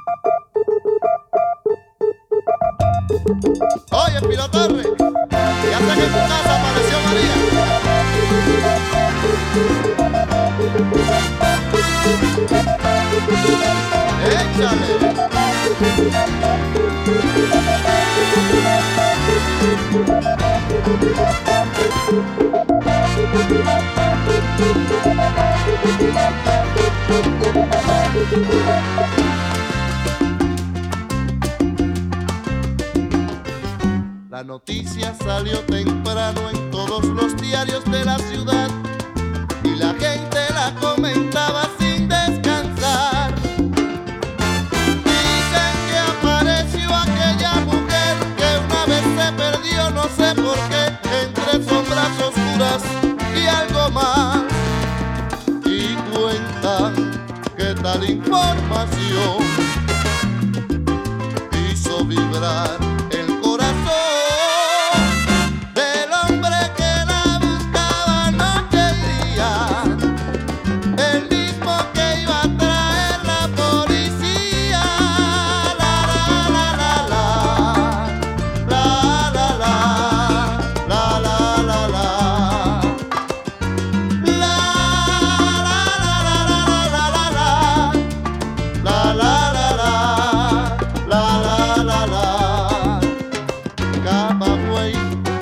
Oye, Pilo Torre, ya sé que en tu casa apareció María. Échale. La noticia salió temprano en todos los diarios de la ciudad y la gente la comentaba sin descansar. Dicen que apareció aquella mujer que una vez se perdió, no sé por qué, entre sombras oscuras y algo más. Y cuentan que tal información hizo vibrar el corazón del hombre que la buscaba noche y día, el mismo que iba a traer la policía. La la la la la, la la la, la la la la, la la la la la la, la la la la, la la la la. Camagüey,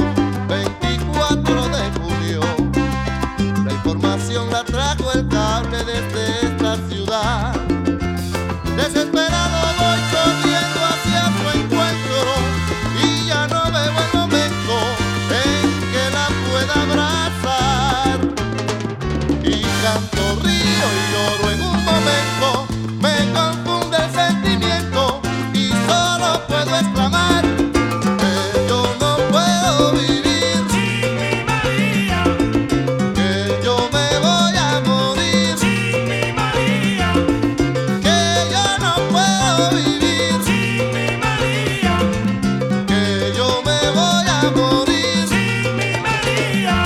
24 de julio. La información la trajo el cable desde esta ciudad. Desesperado voy corriendo hacia su encuentro y ya no veo el momento en que la pueda abrazar. Y canto, río y lloro en un momento, me confunde el sentimiento y solo puedo exclamar que yo no puedo vivir Sin mi María, que yo me voy a morir, sin mi María, que yo no puedo vivir, sin mi María, que yo me voy a morir. sin mi María.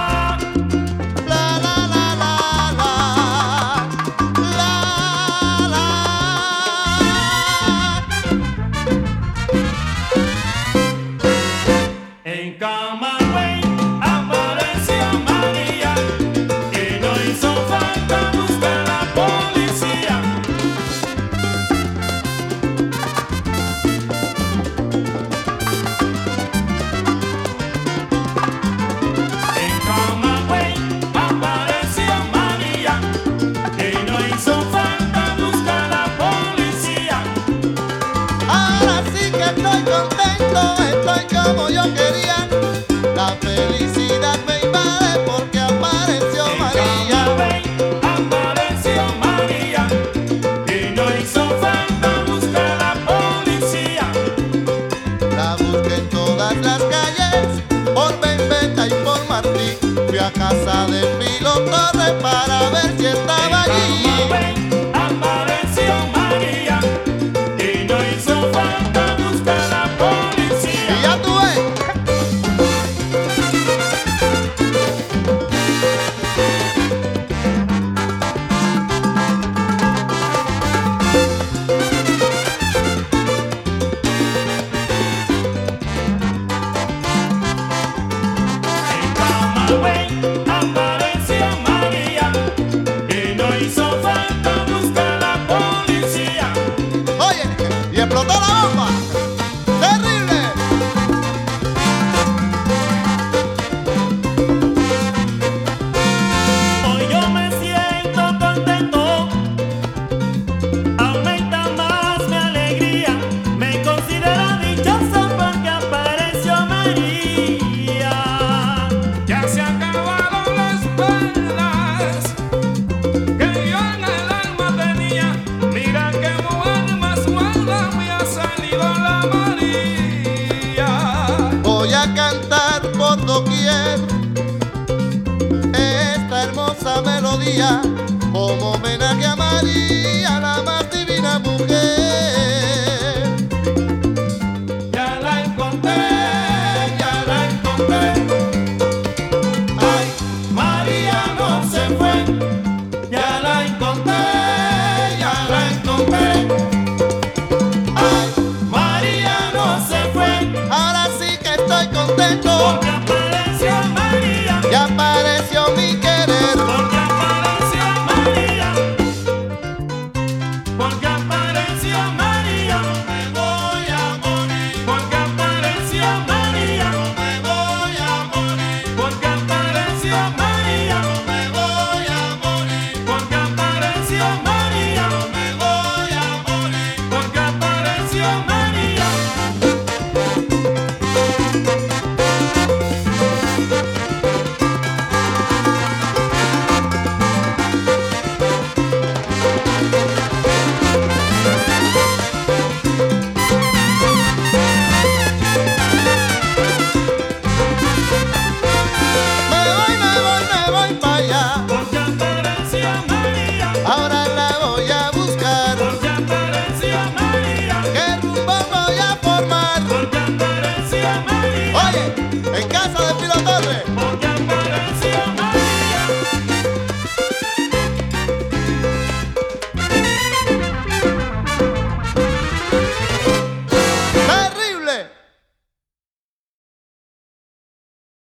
La la la la la, la la. En Camagüey apareció María, que no hizo falta buscar a la policía. En Camagüey apareció María, que no hizo falta buscar a la policía. Ahora sí que estoy contento, estoy como yo quería. La felicidad me invade porque apareció En María. Camagüey apareció María, que no hizo falta buscar a la policía. La busqué en todas las calles, por Benventa y por Martí. Fui a casa de Pilo Torre para ver si estaba allí. Camagüey apareció María, que no hizo falta buscar a la Y policía. ya tú ves. En Camagüey apareció María, que no hizo falta buscar a la policía. Oye, y explotó la bomba. ¡Terrible! Hoy yo me siento contento, aumenta más mi alegría, me considero dichoso porque apareció María. Ya se acabaron las penas que yo en el alma tenía, mira que mujer más buena me ha salido la María. Voy a cantar por doquier esta hermosa melodía como homenaje a María, la más divina mujer. Ya la encontré, ya la encontré. Ay, María no se fue. Ya la encontré, ya la encontré. en casa de Pilo Torres. Porque